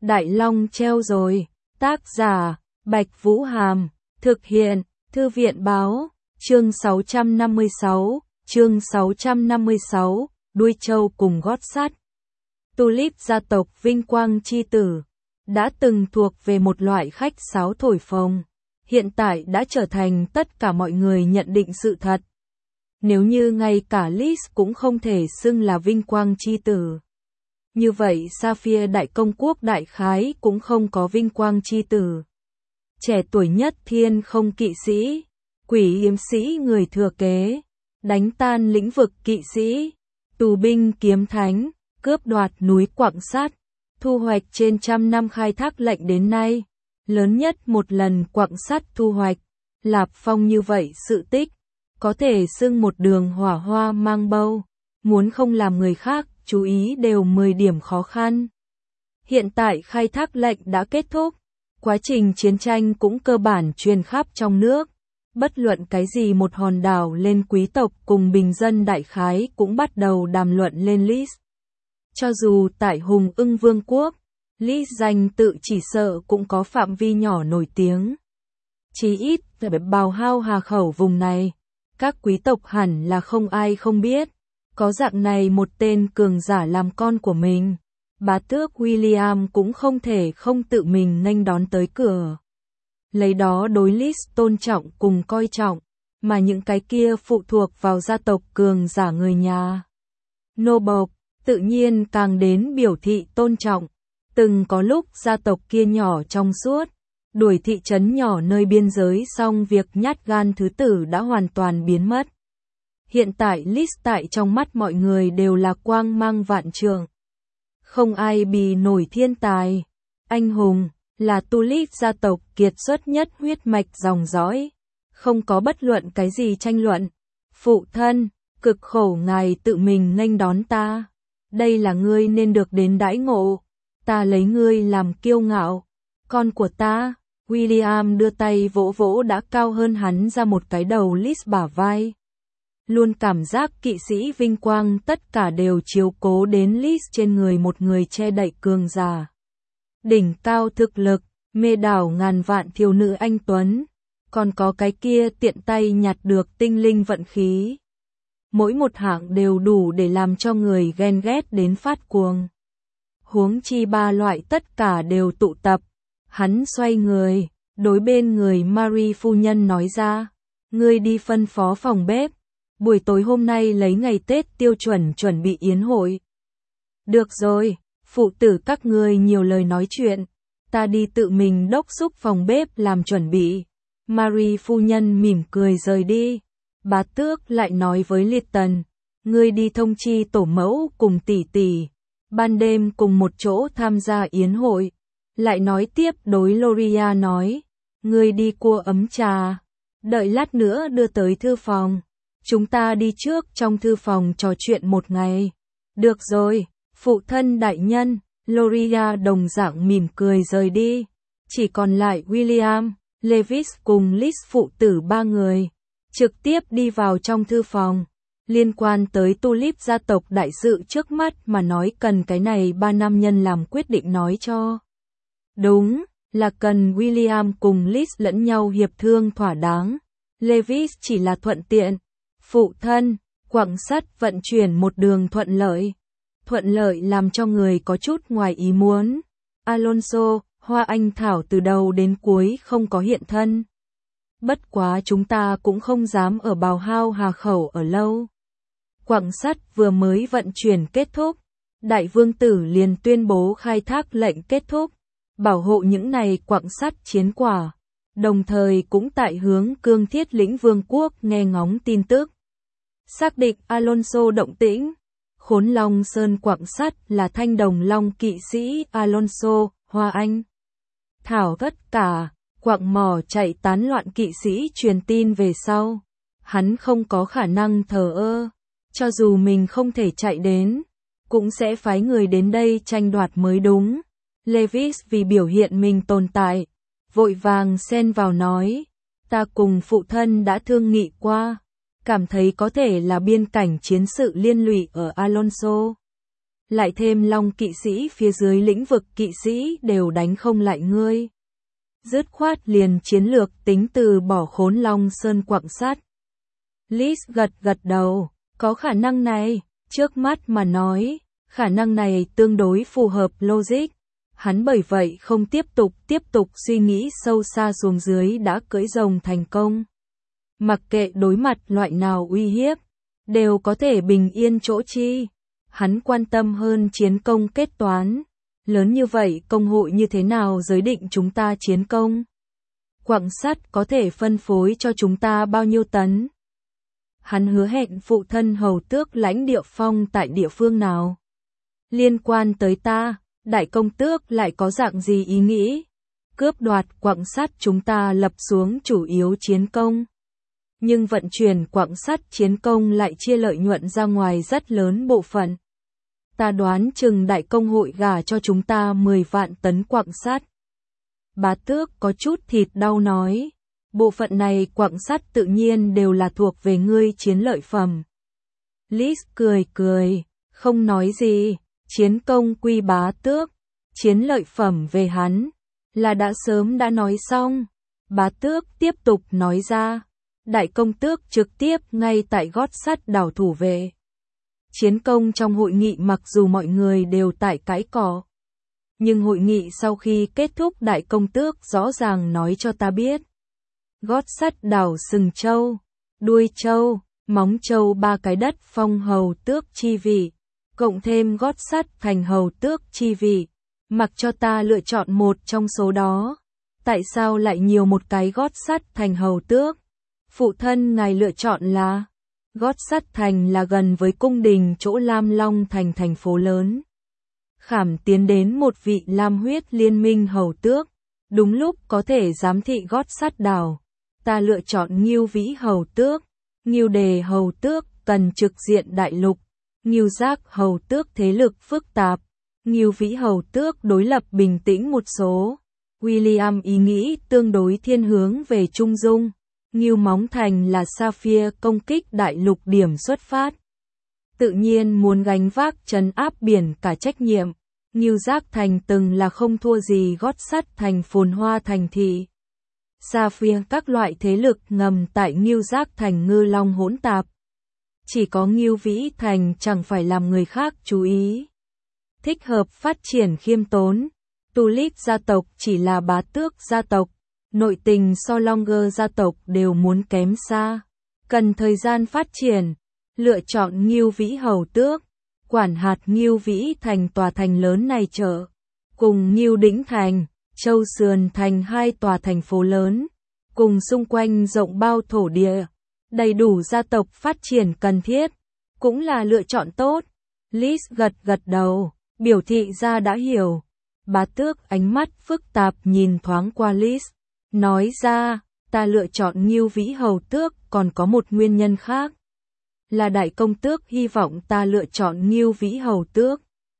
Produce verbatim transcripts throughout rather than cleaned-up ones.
Đại Long treo rồi. Tác giả, Bạch Vũ Hàm. Thực hiện, Thư viện Báo. Chương sáu trăm năm mươi sáu. Chương sáu trăm năm mươi sáu. Đuôi trâu cùng gót sắt. Tulip gia tộc vinh quang chi tử. Đã từng thuộc về một loại khách sáo thổi phồng. Hiện tại đã trở thành tất cả mọi người nhận định sự thật. Nếu như ngay cả Liz cũng không thể xưng là vinh quang chi tử. Như vậy Sapphire đại công quốc đại khái cũng không có vinh quang chi tử. Trẻ tuổi nhất thiên không kỵ sĩ, quỷ yếm sĩ người thừa kế, đánh tan lĩnh vực kỵ sĩ, tù binh kiếm thánh, cướp đoạt núi quặng sắt, thu hoạch trên trăm năm khai thác lệnh đến nay, lớn nhất một lần quặng sắt thu hoạch, Lạp Phong như vậy sự tích, có thể xưng một đường hỏa hoa mang bâu, muốn không làm người khác chú ý đều mười điểm khó khăn. Hiện tại khai thác lệnh đã kết thúc, quá trình chiến tranh cũng cơ bản truyền khắp trong nước, bất luận cái gì một hòn đảo lên quý tộc cùng bình dân đại khái cũng bắt đầu đàm luận lên Liz. Cho dù tại Hùng Ưng Vương quốc, Liz danh tự chỉ sợ cũng có phạm vi nhỏ nổi tiếng. Chí ít, bào hao hà khẩu vùng này, các quý tộc hẳn là không ai không biết. Có dạng này một tên cường giả làm con của mình, bá tước William cũng không thể không tự mình nghênh đón tới cửa. Lấy đó đối Liz tôn trọng cùng coi trọng, mà những cái kia phụ thuộc vào gia tộc cường giả người nhà. Nô bộc, tự nhiên càng đến biểu thị tôn trọng. Từng có lúc gia tộc kia nhỏ trong suốt, đuổi thị trấn nhỏ nơi biên giới xong việc nhát gan thứ tử đã hoàn toàn biến mất. Hiện tại Liz tại trong mắt mọi người đều là quang mang vạn trượng. Không ai bì nổi thiên tài, anh hùng, là Tulip gia tộc kiệt xuất nhất huyết mạch dòng dõi. Không có bất luận cái gì tranh luận. Phụ thân, cực khổ ngài tự mình nghênh đón ta. Đây là ngươi nên được đến đãi ngộ. Ta lấy ngươi làm kiêu ngạo. Con của ta, William đưa tay vỗ vỗ đã cao hơn hắn ra một cái đầu Liz bả vai. Luôn cảm giác kỵ sĩ vinh quang tất cả đều chiếu cố đến Liz trên người một người che đậy cường giả. Đỉnh cao thực lực, mê đảo ngàn vạn thiếu nữ anh tuấn, còn có cái kia tiện tay nhặt được tinh linh vận khí. Mỗi một hạng đều đủ để làm cho người ghen ghét đến phát cuồng. Huống chi ba loại tất cả đều tụ tập. Hắn xoay người, đối bên người Marie phu nhân nói ra, ngươi đi phân phó phòng bếp. Buổi tối hôm nay lấy ngày Tết tiêu chuẩn chuẩn bị yến hội. Được rồi, phụ tử các ngươi nhiều lời nói chuyện, ta đi tự mình đốc xúc phòng bếp làm chuẩn bị. Marie phu nhân mỉm cười rời đi. Bá tước lại nói với Liệt Tần, ngươi đi thông chi tổ mẫu cùng tỷ tỷ, ban đêm cùng một chỗ tham gia yến hội. Lại nói tiếp đối Loria nói, ngươi đi cua ấm trà, đợi lát nữa đưa tới thư phòng. Chúng ta đi trước trong thư phòng trò chuyện một ngày. Được rồi, phụ thân đại nhân, Loria đồng dạng mỉm cười rời đi. Chỉ còn lại William, Lewis cùng Liz phụ tử ba người. Trực tiếp đi vào trong thư phòng. Liên quan tới Tulip gia tộc đại sự trước mắt mà nói cần cái này ba nam nhân làm quyết định nói cho. Đúng, là cần William cùng Liz lẫn nhau hiệp thương thỏa đáng. Lewis chỉ là thuận tiện. Phụ thân, quặng sắt vận chuyển một đường thuận lợi. Thuận lợi làm cho người có chút ngoài ý muốn. Alonso, Hoa Anh Thảo từ đầu đến cuối không có hiện thân. Bất quá chúng ta cũng không dám ở bào hao hà khẩu ở lâu. Quặng sắt vừa mới vận chuyển kết thúc. Đại vương tử liền tuyên bố khai thác lệnh kết thúc. Bảo hộ những này quặng sắt chiến quả. Đồng thời cũng tại hướng Cương Thiết Lĩnh Vương quốc nghe ngóng tin tức. Xác định Alonso động tĩnh. Khốn Long Sơn quặng sắt là thanh đồng long kỵ sĩ Alonso, Hoa Anh Thảo tất cả, quặng mỏ chạy tán loạn kỵ sĩ truyền tin về sau. Hắn không có khả năng thờ ơ. Cho dù mình không thể chạy đến, cũng sẽ phái người đến đây tranh đoạt mới đúng. Lewis vì biểu hiện mình tồn tại, vội vàng xen vào nói, ta cùng phụ thân đã thương nghị qua, cảm thấy có thể là biên cảnh chiến sự liên lụy ở Alonso. lại thêm Long kỵ sĩ phía dưới lĩnh vực kỵ sĩ đều đánh không lại ngươi. Dứt khoát liền chiến lược tính từ bỏ Khốn Long Sơn quặng sắt. Lis gật gật đầu, có khả năng này, trước mắt mà nói, khả năng này tương đối phù hợp logic. Hắn bởi vậy không tiếp tục tiếp tục suy nghĩ sâu xa xuống dưới đã cưỡi rồng thành công. Mặc kệ đối mặt loại nào uy hiếp, đều có thể bình yên chỗ chi. Hắn quan tâm hơn chiến công kết toán. Lớn như vậy công hội như thế nào giới định chúng ta chiến công? Quặng sắt có thể phân phối cho chúng ta bao nhiêu tấn? Hắn hứa hẹn phụ thân hầu tước lãnh địa phong tại địa phương nào? Liên quan tới ta, đại công tước lại có dạng gì ý nghĩ? Cướp đoạt quặng sắt chúng ta lập xuống chủ yếu chiến công. Nhưng vận chuyển quặng sắt chiến công lại chia lợi nhuận ra ngoài rất lớn bộ phận. Ta đoán chừng đại công hội gả cho chúng ta mười vạn tấn quặng sắt. Bá tước có chút thịt đau nói. Bộ phận này quặng sắt tự nhiên đều là thuộc về ngươi chiến lợi phẩm. Lis cười cười, không nói gì. Chiến công quy bá tước, chiến lợi phẩm về hắn, là đã sớm đã nói xong. Bá tước tiếp tục nói ra. Đại công tước trực tiếp ngay tại gót sắt đảo thủ vệ. Chiến công trong hội nghị mặc dù mọi người đều tại cãi cọ, nhưng hội nghị sau khi kết thúc đại công tước rõ ràng nói cho ta biết. Gót sắt đảo sừng châu, đuôi châu, móng châu ba cái đất phong hầu tước chi vị, cộng thêm gót sắt thành hầu tước chi vị. Mặc cho ta lựa chọn một trong số đó. Tại sao lại nhiều một cái gót sắt thành hầu tước? Phụ thân ngài lựa chọn là gót sắt thành là gần với cung đình chỗ Lam Long thành thành phố lớn. Khảm tiến đến một vị lam huyết liên minh hầu tước, đúng lúc có thể giám thị gót sắt đảo. Ta lựa chọn Ngưu Vĩ hầu tước, Ngưu Đề hầu tước cần trực diện đại lục, Ngưu Giác hầu tước thế lực phức tạp, Ngưu Vĩ hầu tước đối lập bình tĩnh một số. William ý nghĩ tương đối thiên hướng về trung dung. Ngưu Móng Thành là Sapphire công kích đại lục điểm xuất phát. Tự nhiên muốn gánh vác trấn áp biển cả trách nhiệm. Ngưu Giác Thành từng là không thua gì gót sắt thành phồn hoa thành thị. Sapphire các loại thế lực ngầm tại Ngưu Giác Thành ngư long hỗn tạp. Chỉ có Ngưu Vĩ Thành chẳng phải làm người khác chú ý. Thích hợp phát triển khiêm tốn. Tulip gia tộc chỉ là bá tước gia tộc. Nội tình so Longer gia tộc đều muốn kém xa. Cần thời gian phát triển. Lựa chọn Ngưu Vĩ hầu tước. Quản hạt Ngưu Vĩ Thành tòa thành lớn này trở. Cùng Ngưu Đĩnh Thành, Châu Sườn Thành hai tòa thành phố lớn. Cùng xung quanh rộng bao thổ địa. Đầy đủ gia tộc phát triển cần thiết. Cũng là lựa chọn tốt. Lis gật gật đầu. Biểu thị ra đã hiểu. Bá tước ánh mắt phức tạp nhìn thoáng qua Lis. Nói ra, ta lựa chọn Ngưu Vĩ hầu tước còn có một nguyên nhân khác. Là đại công tước hy vọng ta lựa chọn Ngưu Vĩ hầu tước.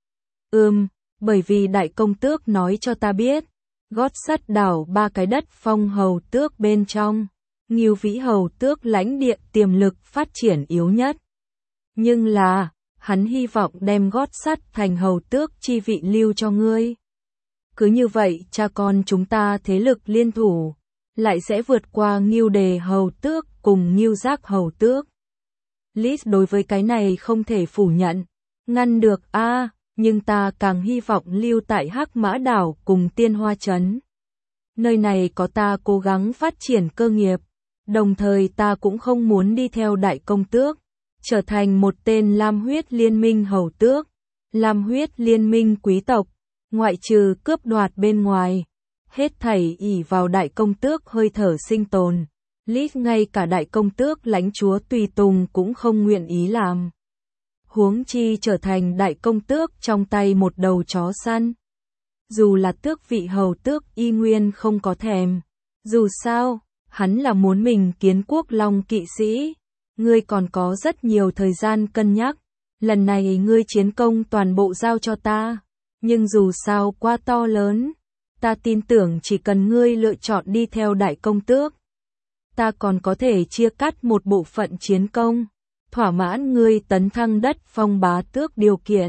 Ừm, bởi vì đại công tước nói cho ta biết. Gót sắt đảo ba cái đất phong hầu tước bên trong. Ngưu Vĩ hầu tước lãnh địa tiềm lực phát triển yếu nhất. Nhưng là, hắn hy vọng đem gót sắt thành hầu tước chi vị lưu cho ngươi. Cứ như vậy cha con chúng ta thế lực liên thủ, lại sẽ vượt qua Ngưu Đề hầu tước cùng Ngưu Giác hầu tước. Lis đối với cái này không thể phủ nhận, ngăn được a à, nhưng ta càng hy vọng lưu tại Hắc Mã Đảo cùng Tiên Hoa Trấn. Nơi này có ta cố gắng phát triển cơ nghiệp, đồng thời ta cũng không muốn đi theo đại công tước, trở thành một tên lam huyết liên minh hầu tước, lam huyết liên minh quý tộc. Ngoại trừ cướp đoạt bên ngoài, hết thảy ỷ vào đại công tước hơi thở sinh tồn. Lis ngay cả đại công tước lãnh chúa tùy tùng cũng không nguyện ý làm. Huống chi trở thành đại công tước trong tay một đầu chó săn. Dù là tước vị hầu tước y nguyên không có thèm. Dù sao, hắn là muốn mình kiến quốc long kỵ sĩ. Ngươi còn có rất nhiều thời gian cân nhắc. Lần này ngươi chiến công toàn bộ giao cho ta. Nhưng dù sao quá to lớn, ta tin tưởng chỉ cần ngươi lựa chọn đi theo đại công tước, ta còn có thể chia cắt một bộ phận chiến công, thỏa mãn ngươi tấn thăng đất phong bá tước điều kiện.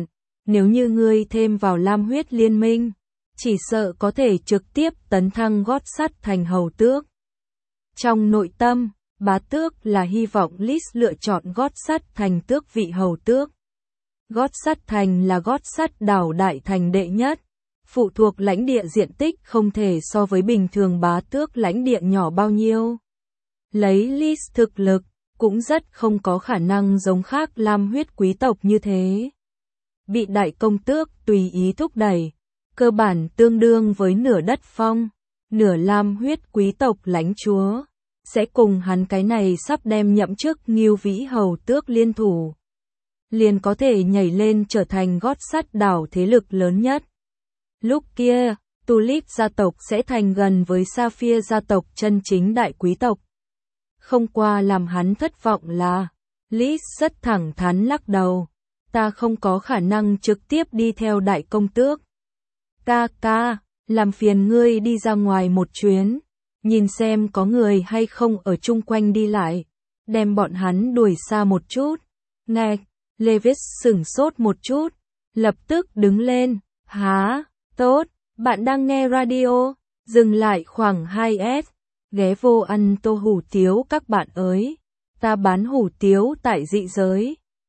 Nếu như ngươi thêm vào Lam huyết liên minh, chỉ sợ có thể trực tiếp tấn thăng gót sắt thành hầu tước. Trong nội tâm, bá tước là hy vọng Lis lựa chọn gót sắt thành tước vị hầu tước. Gót sắt thành là gót sắt đảo đại thành đệ nhất, phụ thuộc lãnh địa diện tích không thể so với bình thường bá tước lãnh địa nhỏ bao nhiêu. Lấy Lis thực lực, cũng rất không có khả năng giống khác Lam huyết quý tộc như thế. Bị đại công tước tùy ý thúc đẩy, cơ bản tương đương với nửa đất phong, nửa Lam huyết quý tộc lãnh chúa, sẽ cùng hắn cái này sắp đem nhậm chức Ngưu Vĩ hầu tước liên thủ. Liền có thể nhảy lên trở thành gót sắt đảo thế lực lớn nhất. Lúc kia, Tulip gia tộc sẽ thành gần với Sapphire gia tộc chân chính đại quý tộc. Không qua làm hắn thất vọng là, Lis rất thẳng thắn lắc đầu, ta không có khả năng trực tiếp đi theo đại công tước. Ca ca, làm phiền ngươi đi ra ngoài một chuyến, nhìn xem có người hay không ở chung quanh đi lại, đem bọn hắn đuổi xa một chút. Nghe, Levis sửng sốt một chút, lập tức đứng lên, há, tốt, bạn đang nghe radio, dừng lại khoảng hai s, ghé vô ăn tô hủ tiếu các bạn ơi, ta bán hủ tiếu tại dị giới.